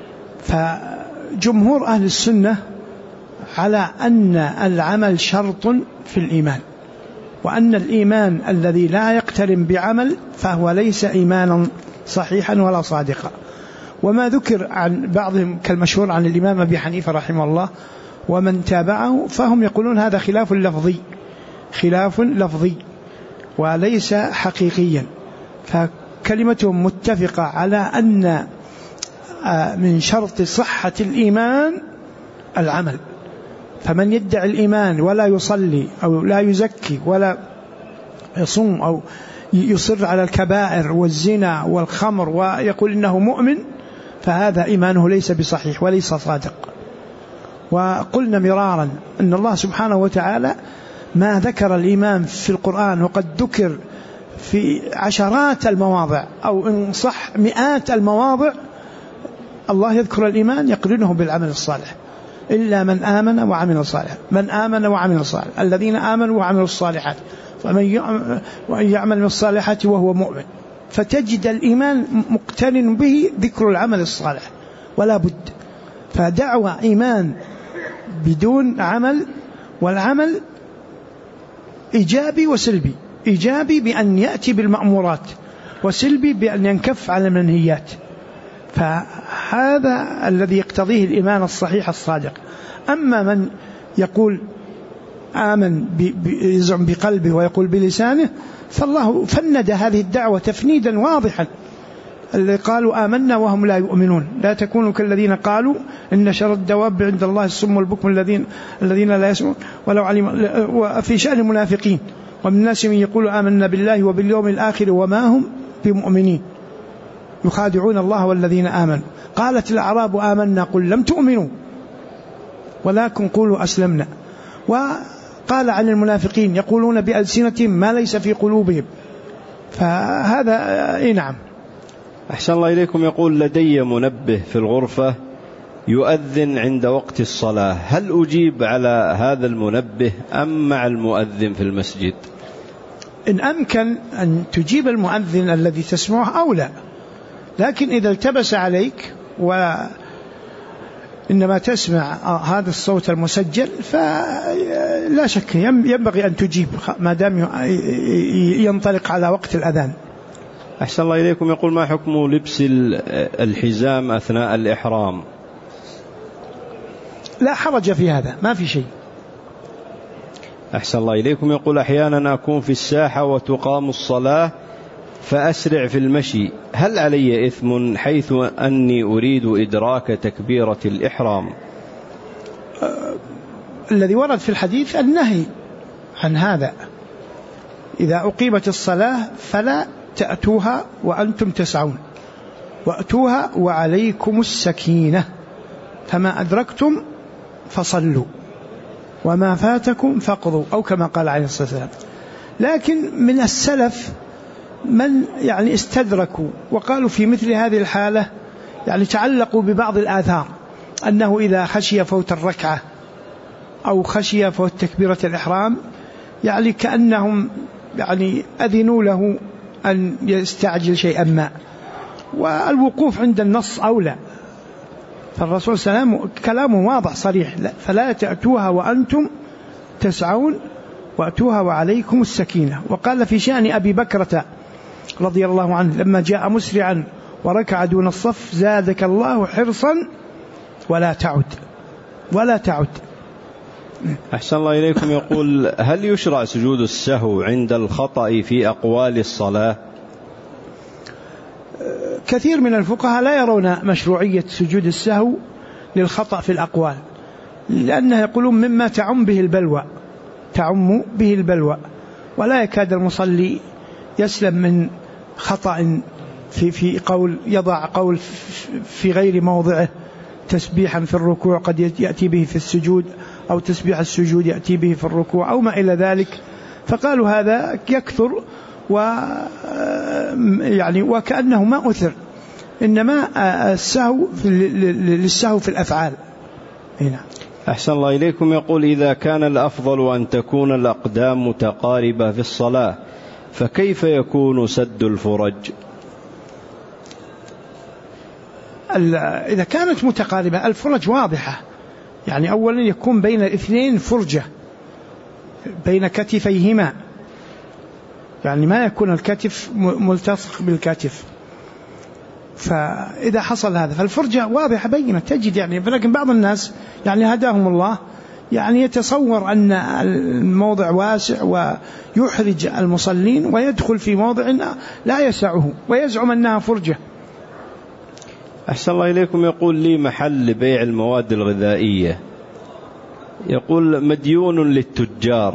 فجمهور أهل السنة على أن العمل شرط في الإيمان، وأن الإيمان الذي لا يقترن بعمل فهو ليس إيمانا صحيحا ولا صادقا. وما ذكر عن بعضهم كالمشهور عن الإمام أبي حنيفة رحمه الله ومن تابعه، فهم يقولون هذا خلاف لفظي وليس حقيقيا. فكلمتهم متفقة على أن من شرط صحة الإيمان العمل. فمن يدعي الإيمان ولا يصلي أو لا يزكي ولا يصوم أو يصر على الكبائر والزنا والخمر ويقول إنه مؤمن، فهذا إيمانه ليس بصحيح وليس صادق. وقلنا مرارا أن الله سبحانه وتعالى ما ذكر الإيمان في القرآن، وقد ذكر في عشرات المواضع أو إن صح مئات المواضع، الله يذكر الإيمان يقرنه بالعمل الصالح، إلا من آمن وعمل صالحا، من آمن وعمل صالحا، الذين آمنوا وعملوا الصالحات، ومن يعمل من الصالحات وهو مؤمن. فتجد الإيمان مقترن به ذكر العمل الصالح ولا بد. فدعوى إيمان بدون عمل، والعمل إيجابي وسلبي، إيجابي بأن يأتي بالمأمورات، وسلبي بأن ينكف على المنهيات. فهذا الذي يقتضيه الإيمان الصحيح الصادق. أما من يقول آمن يزعم بقلبه ويقول بلسانه، فالله فند هذه الدعوة تفنيدا واضحا. اللي قالوا آمنا وهم لا يؤمنون، لا تكونوا كالذين قالوا إن شر الدواب عند الله الصم والبكم الذين لا يسمعون ولو علم. وفي شأن المنافقين ومن الناس من يقول آمنا بالله وباليوم الآخر وما هم بمؤمنين يخادعون الله والذين آمنوا. قالت الأعراب آمنا قل لم تؤمنوا ولكن قولوا أسلمنا. وقال عن المنافقين يقولون بألسنتهم ما ليس في قلوبهم. فهذا نعم. أحسن الله إليكم. يقول لدي منبه في الغرفة يؤذن عند وقت الصلاة، هل أجيب على هذا المنبه أم مع المؤذن في المسجد؟ إن أمكن أن تجيب المؤذن الذي تسمعه أو لا، لكن إذا التبس عليك وإنما تسمع هذا الصوت المسجل فلا شك ينبغي أن تجيب ما دام ينطلق على وقت الأذان. أحسن الله إليكم. يقول ما حكم لبس الحزام أثناء الإحرام؟ لا حرج في هذا، ما في شيء. أحسن الله إليكم. يقول أحيانا أكون في الساحة وتقام الصلاة فأسرع في المشي، هل علي إثم حيث أني أريد إدراك تكبيرة الإحرام؟ الذي ورد في الحديث النهي عن هذا. إذا أقيمت الصلاة فلا تأتوها وأنتم تسعون، وأتوها وعليكم السكينة، فما أدركتم فصلوا وما فاتكم فاقضوا، أو كما قال عليه الصلاة والسلام. لكن من السلف من استدركوا وقالوا في مثل هذه الحالة تعلقوا ببعض الآثار، أنه إذا خشي فوت الركعة أو خشي فوت تكبيرة الإحرام كأنهم أذنوا له أن يستعجل شيئا ما، والوقوف عند النص أولى. فالرسول صلى الله عليه وسلم كلامه واضح صريح، فلا تأتوها وأنتم تسعون وأتوها وعليكم السكينة. وقال في شأن أبي بكرة رضي الله عنه لما جاء مسرعا وركع دون الصف زادك الله حرصا ولا تعد. أحسن الله إليكم. يقول هل يشرع سجود السهو عند الخطأ في أقوال الصلاة؟ كثير من الفقهاء لا يرون مشروعية سجود السهو للخطأ في الأقوال، لأنه يقولون مما تعم به البلوى، ولا يكاد المصلي يسلم من خطأ في قول، يضع قول في غير موضعه، تسبيحا في الركوع قد يأتي به في السجود، أو تسبيح السجود يأتي به في الركوع أو ما إلى ذلك. فقالوا هذا يكثر وكأنه ما أثر، إنما السهو للسهو في الأفعال. هنا. أحسن الله إليكم. يقول إذا كان الأفضل أن تكون الأقدام متقاربة في الصلاة فكيف يكون سد الفرج؟ إذا كانت متقاربة الفرج واضحة، أولا يكون بين الاثنين فرجة بين كتفيهما، ما يكون الكتف ملتصق بالكتف. فإذا حصل هذا فالفرجة واضحة بينة تجد. لكن بعض الناس هداهم الله يعني يتصور أن الموضع واسع ويحرج المصلين ويدخل في موضع لا يسعه ويزعم أنها فرجة. أحسن الله إليكم. يقول لي محل لبيع المواد الغذائية، يقول مديون للتجار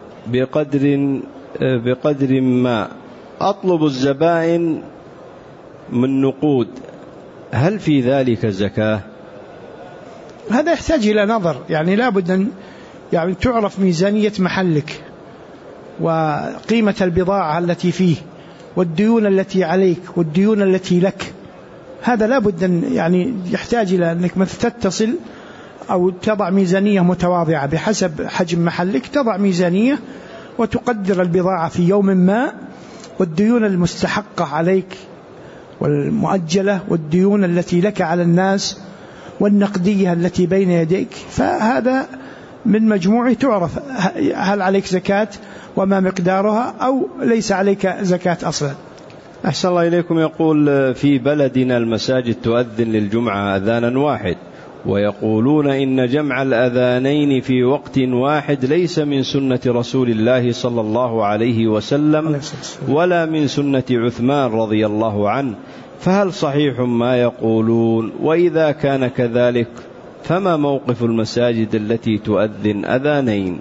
بقدر ما أطلب الزبائن من نقود، هل في ذلك زكاة؟ هذا يحتاج إلى نظر، يعني لا بد أن يعني تعرف ميزانية محلك وقيمة البضاعة التي فيه والديون التي عليك والديون التي لك. هذا لا بد أن يعني يحتاج إلى أنك مثل تتصل أو تضع ميزانية متواضعة بحسب حجم محلك، تضع ميزانية وتقدر البضاعة في يوم ما والديون المستحقة عليك والمؤجلة والديون التي لك على الناس والنقدية التي بين يديك، فهذا من مجموعه تعرف هل عليك زكاة وما مقدارها أو ليس عليك زكاة أصلا. أحسن الله إليكم. يقول في بلدنا المساجد تؤذن للجمعة أذانا واحد، ويقولون إن جمع الأذانين في وقت واحد ليس من سنة رسول الله صلى الله عليه وسلم ولا من سنة عثمان رضي الله عنه، فهل صحيح ما يقولون؟ وإذا كان كذلك فما موقف المساجد التي تؤذن أذانين؟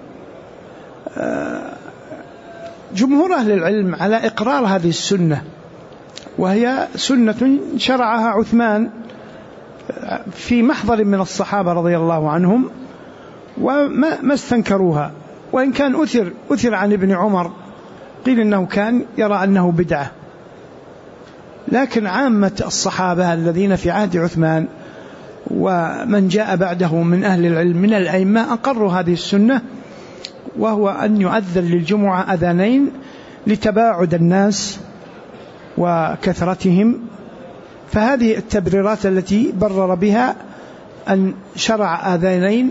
جمهور أهل العلم على إقرار هذه السنة، وهي سنة شرعها عثمان في محضر من الصحابة رضي الله عنهم وما استنكروها، وإن كان أثر عن ابن عمر قيل إنه كان يرى أنه بدعة، لكن عامة الصحابة الذين في عهد عثمان ومن جاء بعده من أهل العلم من الأئمة أقروا هذه السنة، وهو أن يؤذن للجمعة أذانين لتباعد الناس وكثرتهم. فهذه التبريرات التي برر بها أن شرع آذانين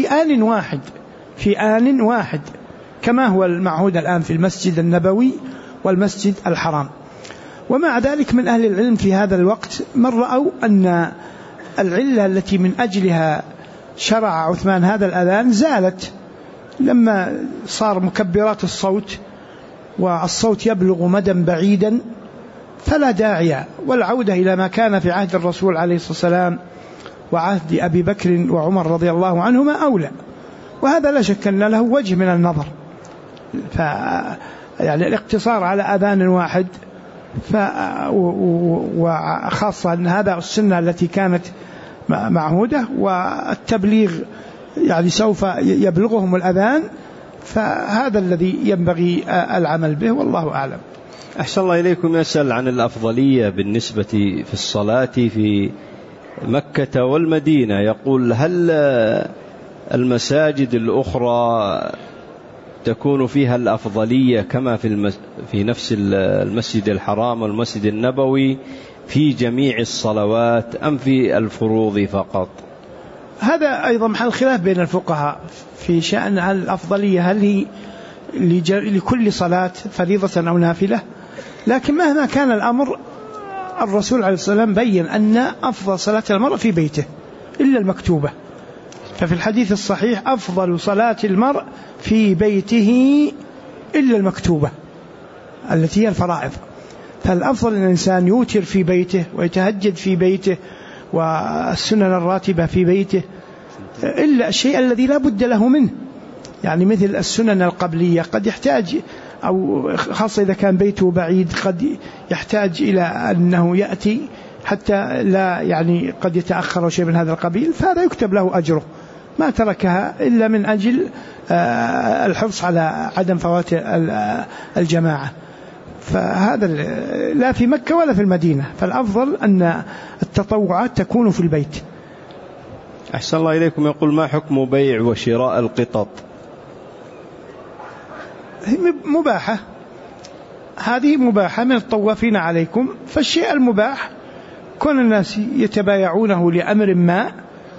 في آن واحد كما هو المعهود الآن في المسجد النبوي والمسجد الحرام. ومع ذلك من أهل العلم في هذا الوقت من رأوا أن العلة التي من أجلها شرع عثمان هذا الأذان زالت لما صار مكبرات الصوت والصوت يبلغ مدى بعيدا، فلا داعي، والعودة إلى ما كان في عهد الرسول عليه الصلاة والسلام وعهد أبي بكر وعمر رضي الله عنهما أولى، وهذا لا شك أن له وجه من النظر. يعني الاقتصار على أذان واحد وخاصة أن هذا السنة التي كانت معهودة، والتبليغ يعني سوف يبلغهم الأذان، فهذا الذي ينبغي العمل به، والله أعلم. أحسن الله إليكم. يسأل عن الأفضلية بالنسبة في الصلاة في مكة والمدينة، يقول هل المساجد الأخرى تكون فيها الأفضلية كما في نفس المسجد الحرام والمسجد النبوي في جميع الصلوات أم في الفروض فقط؟ هذا أيضا محل خلاف بين الفقهاء في شأن الأفضلية، هل هي لكل صلاة فريضة أو نافلة؟ لكن مهما كان الأمر الرسول عليه الصلاة والسلام بيّن أن أفضل صلاة المرء في بيته إلا المكتوبة، ففي الحديث الصحيح أفضل صلاة المرء في بيته إلا المكتوبة التي هي الفرائض. فالأفضل أن الإنسان يوتر في بيته ويتهجد في بيته والسنن الراتبة في بيته، إلا الشيء الذي لا بد له منه، يعني مثل السنن القبلية قد يحتاج، أو خاصة إذا كان بيته بعيد قد يحتاج إلى أنه يأتي حتى لا يعني قد يتأخر أو شيء من هذا القبيل، فهذا يكتب له أجره ما تركها إلا من أجل الحرص على عدم فوات الجماعة. فهذا لا في مكة ولا في المدينة، فالأفضل أن التطوعات تكون في البيت. أحسن الله إليكم. يقول ما حكم بيع وشراء القطط؟ مباحة، هذه مباحة من الطوافين عليكم، فالشيء المباح كون الناس يتبايعونه لأمر ما،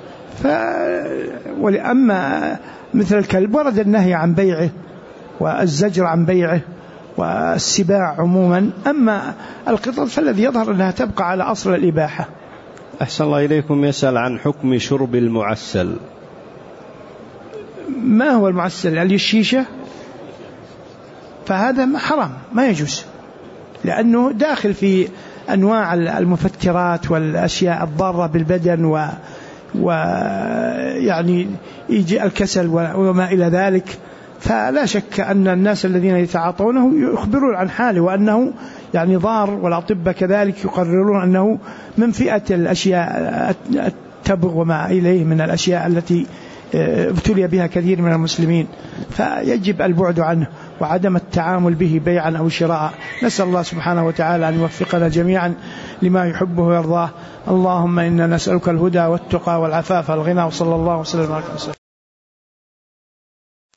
ولأما مثل الكلب ورد النهي عن بيعه والزجر عن بيعه والسباع عموما، أما القطط فالذي يظهر أنها تبقى على أصل الإباحة. أحسن الله إليكم. يسأل عن حكم شرب المعسل. ما هو المعسل؟ الشيشة، فهذا حرام ما يجوز، لأنه داخل في أنواع المفكرات والأشياء الضارة بالبدن ويعني يجي الكسل وما إلى ذلك. فلا شك أن الناس الذين يتعاطونه يخبرون عن حاله وأنه يعني ضار، والأطباء كذلك يقررون أنه من فئة الأشياء التبغ وما إليه من الأشياء التي ابتلي بها كثير من المسلمين، فيجب البعد عنه وعدم التعامل به بيعا أو شراء. نسأل الله سبحانه وتعالى أن يوفقنا جميعا لما يحبه ويرضاه. اللهم إنا نسألك الهدى والتقى والعفاف والغنى، وصلى الله وسلم على رسوله.